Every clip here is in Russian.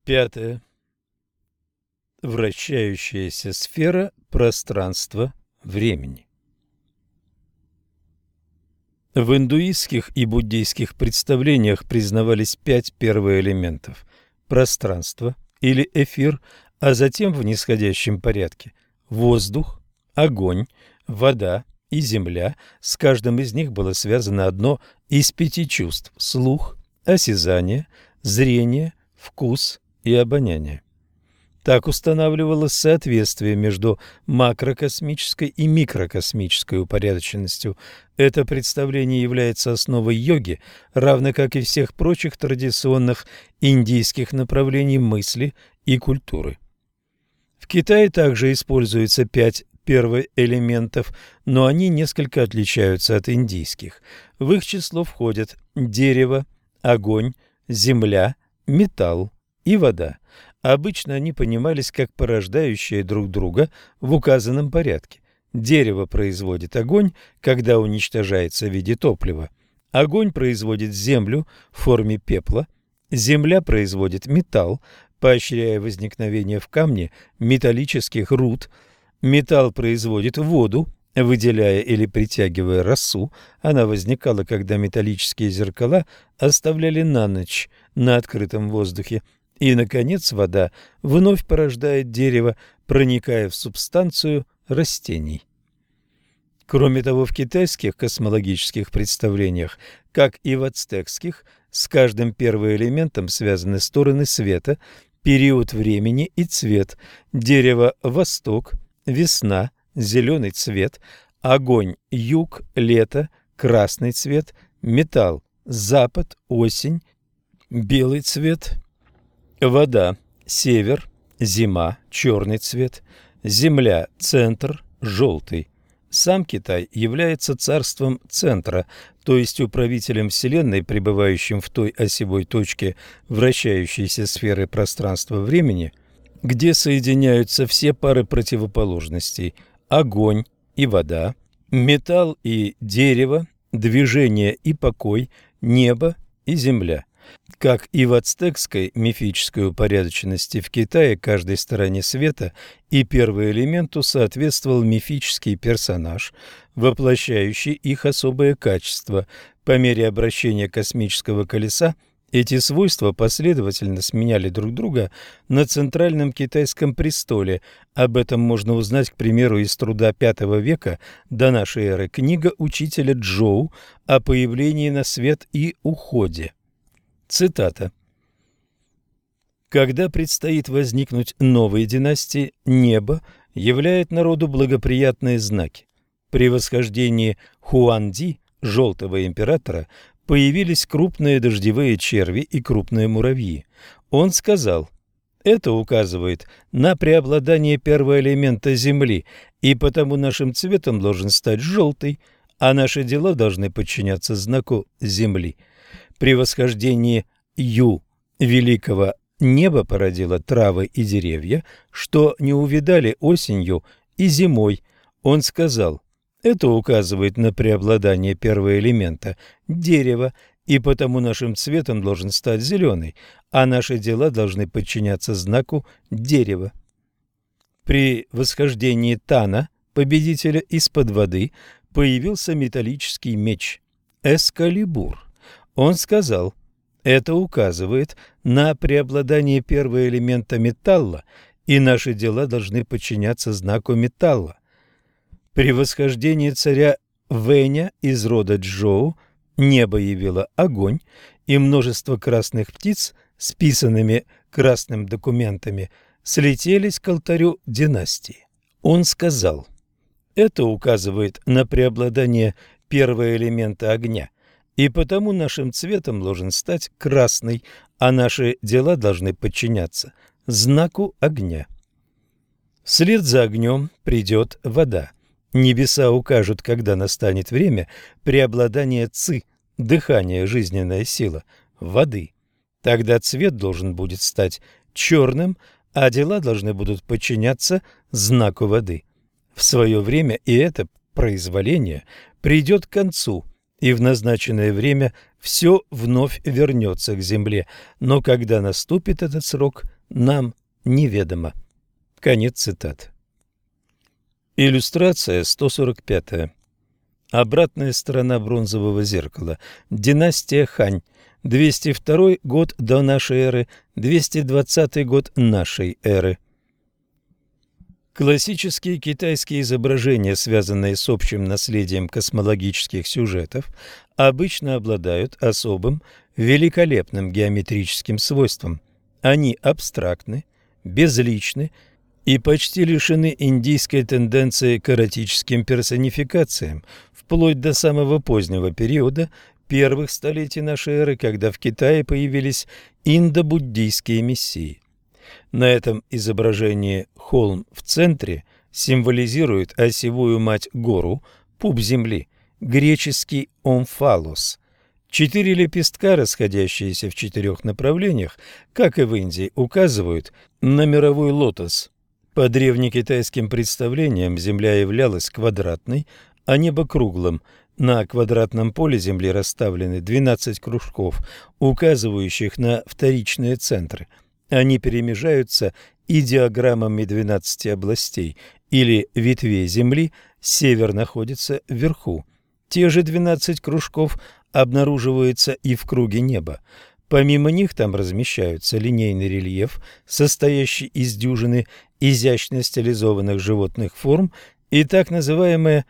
Пятое. Вращающаяся сфера пространства-времени. В индуистских и буддийских представлениях признавались 5 первоэлементов: пространство или эфир, а затем в нисходящем порядке воздух, огонь, вода и земля. С каждым из них было связано одно из 5 чувств: слух, осязание, зрение, вкус и обоняние. Так устанавливалось соответствие между макрокосмической и микрокосмической упорядоченностью. Это представление является основой йоги, равно как и всех прочих традиционных индийских направлений мысли и культуры. В Китае также используется 5 первоэлементов, но они несколько отличаются от индийских. В их число входят дерево, огонь, земля, металл и вода. Обычно они понимались как порождающие друг друга в указанном порядке. Дерево производит огонь, когда уничтожается в виде топлива. Огонь производит землю в форме пепла. Земля производит металл, поощряя возникновение в камне металлических руд. Металл производит воду, выделяя или притягивая росу. Она возникала, когда металлические зеркала оставляли на ночь на открытом воздухе. И, наконец, вода вновь порождает дерево, проникая в субстанцию растений. Кроме того, в китайских космологических представлениях, как и в ацтекских, с каждым первоэлементом связаны стороны света, период времени и цвет. Дерево – восток, весна – зеленый цвет, огонь – юг, лето – красный цвет, металл – запад, осень – белый цвет, вода – север, зима – черный цвет, земля – центр, желтый. Сам Китай является царством центра, то есть управителем Вселенной, пребывающим в той осевой точке вращающейся сферы пространства-времени, где соединяются все пары противоположностей – огонь и вода, металл и дерево, движение и покой, небо и земля. Как и в ацтекской мифической упорядоченности, в Китае каждой стороне света и первоэлементу соответствовал мифический персонаж, воплощающий их особое качество. По мере обращения космического колеса эти свойства последовательно сменяли друг друга на центральном китайском престоле. Об этом можно узнать, к примеру, из труда V века до нашей эры, книга учителя Чжоу о появлении на свет и уходе. Цитата. «Когда предстоит возникнуть новой династии, небо являет народу благоприятные знаки. При восхождении Хуанди, желтого императора, появились крупные дождевые черви и крупные муравьи. Он сказал: это указывает на преобладание первого элемента земли, и потому нашим цветом должен стать желтый, а наши дела должны подчиняться знаку земли. При восхождении Ю великого небо породило травы и деревья, что не увядали осенью и зимой. Он сказал: это указывает на преобладание первого элемента дерева, и потому нашим цветом должен стать зеленый, а наши дела должны подчиняться знаку дерева. При восхождении Тана, победителя из-под воды, появился металлический меч Эскалибур. Он сказал: это указывает на преобладание первого элемента металла, и наши дела должны подчиняться знаку металла. При восхождении царя Вэня из рода Чжоу небо явило огонь, и множество красных птиц с писанными красным документами слетелись к алтарю династии. Он сказал: это указывает на преобладание первого элемента огня, и потому нашим цветом должен стать красный, а наши дела должны подчиняться знаку огня. Вслед за огнем придет вода. Небеса укажут, когда настанет время преобладания ци, дыхания, жизненная сила, воды. Тогда цвет должен будет стать черным, а дела должны будут подчиняться знаку воды. В свое время и это произволение придет к концу, и в назначенное время все вновь вернется к земле, но когда наступит этот срок, нам неведомо. Конец цитаты. Иллюстрация 145. Обратная сторона бронзового зеркала. Династия Хань. 202 год до нашей эры, 220 год нашей эры. Классические китайские изображения, связанные с общим наследием космологических сюжетов, обычно обладают особым, великолепным геометрическим свойством. Они абстрактны, безличны и почти лишены индийской тенденции к эротическим персонификациям, вплоть до самого позднего периода, первых столетий нашей эры, когда в Китае появились индо-буддийские мессии. На этом изображении холм в центре символизирует осевую мать-гору, пуп земли, греческий омфалос. 4 лепестка, расходящиеся в 4 направлениях, как и в Индии, указывают на мировой лотос. По древнекитайским представлениям земля являлась квадратной, а небо круглым. На квадратном поле земли расставлены 12 кружков, указывающих на вторичные центры. Они перемежаются идеограммами 12 областей или ветвей земли, север находится вверху. Те же 12 кружков обнаруживаются и в круге неба. Помимо них там размещаются линейный рельеф, состоящий из дюжины изящно стилизованных животных форм, и так называемые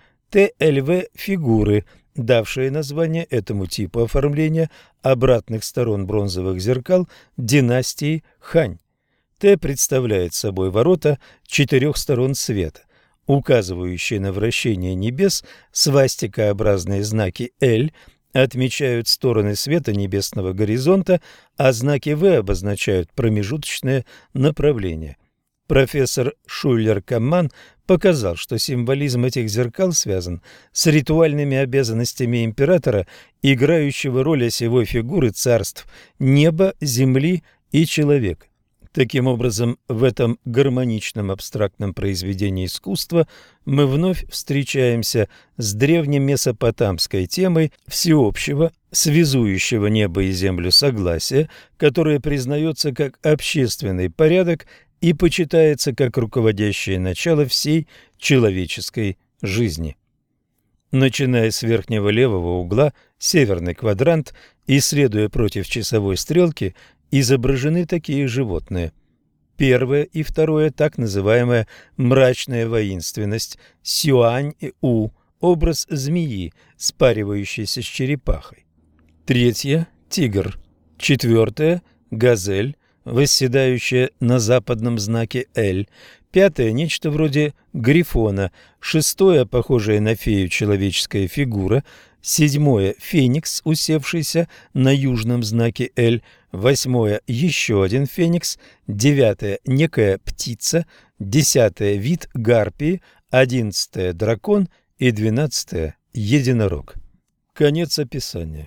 ТЛВ-фигуры, давшие название этому типу оформления обратных сторон бронзовых зеркал династии Хань. Т представляет собой ворота 4 сторон света, указывающие на вращение небес. Свастикообразные знаки L отмечают стороны света небесного горизонта, а знаки В обозначают промежуточное направление. Профессор Шуллер-Камман показал, что символизм этих зеркал связан с ритуальными обязанностями императора, играющего роль осевой фигуры царств неба, земли и человека. Таким образом, в этом гармоничном абстрактном произведении искусства мы вновь встречаемся с древнемесопотамской темой всеобщего, связующего небо и землю согласия, которое признается как общественный порядок и почитается как руководящее начало всей человеческой жизни. Начиная с верхнего левого угла, северный квадрант, и следуя против часовой стрелки, изображены такие животные. Первое и второе – так называемая мрачная воинственность, сюань-у, образ змеи, спаривающейся с черепахой. Третье – тигр. Четвертое – газель, восседающая на западном знаке L. Пятое – нечто вроде грифона. Шестое – похожая на фею человеческая фигура. Седьмое – феникс, усевшийся на южном знаке L. Восьмое – еще один феникс. Девятое – некая птица. Десятое – вид гарпии. 11 – дракон. И 12 – единорог. Конец описания.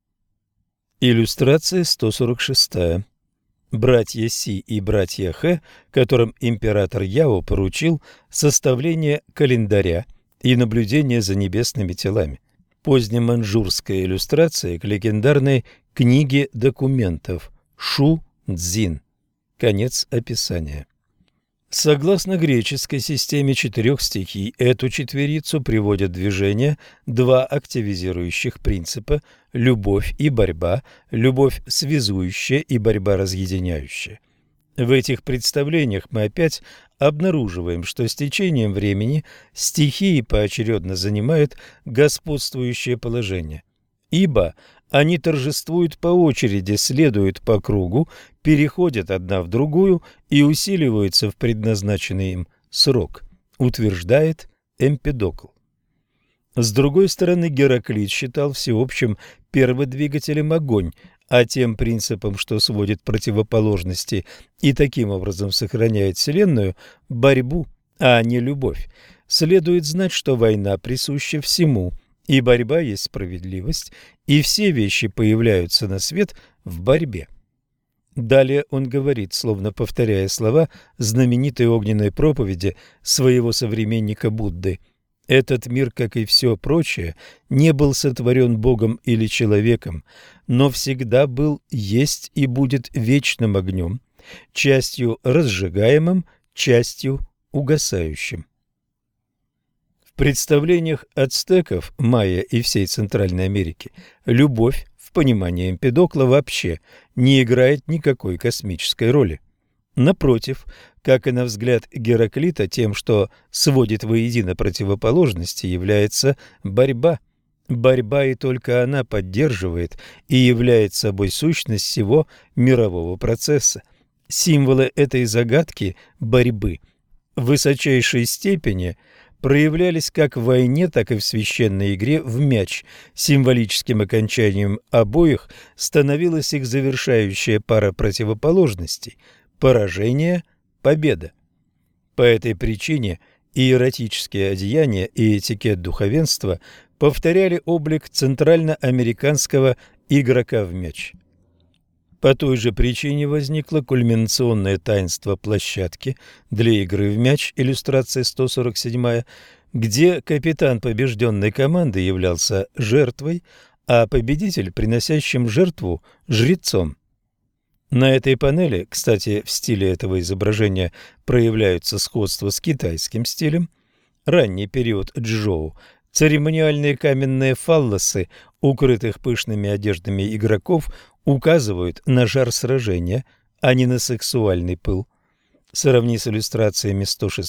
Иллюстрация 146. Братья Си и братья Хэ, которым император Яо поручил составление календаря и наблюдение за небесными телами. Позднеманьчжурская иллюстрация к легендарной книге документов Шу Цзин. Конец описания. Согласно греческой системе 4 стихий, эту четверицу приводят в движение 2 активизирующих принципа – любовь и борьба, любовь связующая и борьба разъединяющая. В этих представлениях мы опять обнаруживаем, что с течением времени стихии поочередно занимают господствующее положение, ибо они торжествуют по очереди, следуют по кругу, переходят одна в другую и усиливаются в предназначенный им срок, утверждает Эмпидокл. С другой стороны, Гераклит считал всеобщим перводвигателем огонь, а тем принципом, что сводит противоположности и таким образом сохраняет Вселенную, борьбу, а не любовь. Следует знать, что война присуща всему, и борьба есть справедливость, и все вещи появляются на свет в борьбе. Далее он говорит, словно повторяя слова знаменитой огненной проповеди своего современника Будды: Этот мир, как и все прочее, не был сотворен Богом или человеком, но всегда был, есть и будет вечным огнем, частью разжигаемым, частью угасающим. В представлениях ацтеков, майя и всей Центральной Америки любовь, в понимании Эмпедокла, вообще не играет никакой космической роли. Напротив, как и на взгляд Гераклита, тем, что сводит воедино противоположности, является борьба. Борьба, и только она поддерживает и является собой сущность всего мирового процесса. Символы этой загадки борьбы в высочайшей степени проявлялись как в войне, так и в священной игре в мяч. Символическим окончанием обоих становилась их завершающая пара противоположностей – поражение, победа. По этой причине иеротические одеяния и этикет духовенства повторяли облик центральноамериканского игрока в мяч. По той же причине возникло кульминационное таинство площадки для игры в мяч, иллюстрация 147, где капитан побежденной команды являлся жертвой, а победитель – приносящим жертву жрецом. На этой панели, кстати, в стиле этого изображения проявляются сходства с китайским стилем, ранний период Чжоу, церемониальные каменные фаллосы, укрытых пышными одеждами игроков, указывают на жар сражения, а не на сексуальный пыл. Сравни с иллюстрациями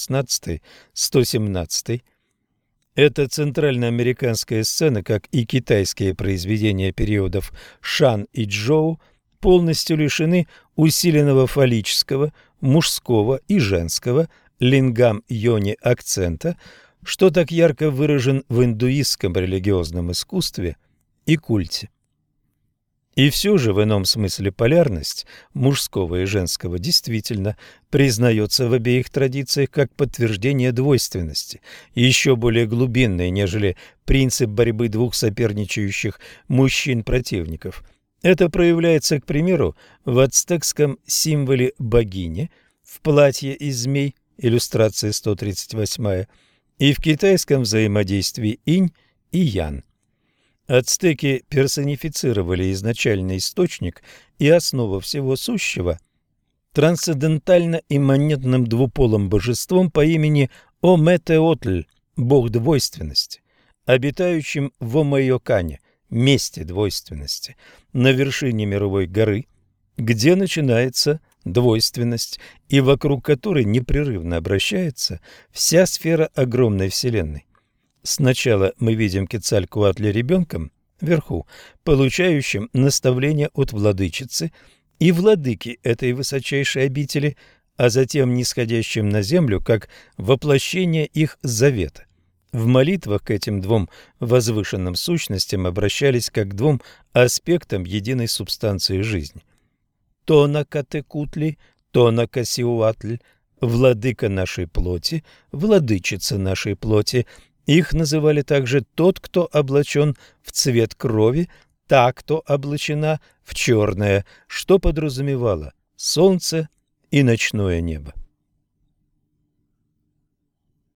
116-117. Эта центральноамериканская сцена, как и китайские произведения периодов Шан и Чжоу, полностью лишены усиленного фаллического, мужского и женского лингам-йони акцента, что так ярко выражен в индуистском религиозном искусстве и культе. И все же в ином смысле полярность мужского и женского действительно признается в обеих традициях как подтверждение двойственности, еще более глубинной, нежели принцип борьбы двух соперничающих мужчин-противников. Это проявляется, к примеру, в ацтекском символе богини, в платье из змей, иллюстрация 138, и в китайском взаимодействии инь и ян. Ацтеки персонифицировали изначальный источник и основу всего сущего трансцендентально-имманентным двуполым божеством по имени Ометеотль, бог двойственности, обитающим в Омайокане, месте двойственности, на вершине мировой горы, где начинается двойственность и вокруг которой непрерывно обращается вся сфера огромной Вселенной. Сначала мы видим Кецалькоатля ребенком, вверху, получающим наставление от владычицы и владыки этой высочайшей обители, а затем нисходящим на землю, как воплощение их завета. В молитвах к этим двум возвышенным сущностям обращались как к двум аспектам единой субстанции жизни. Тонакатекутли, Тонакасиуатль, владыка нашей плоти, владычица нашей плоти. Их называли также тот, кто облачен в цвет крови, та, кто облачена в черное, что подразумевало солнце и ночное небо.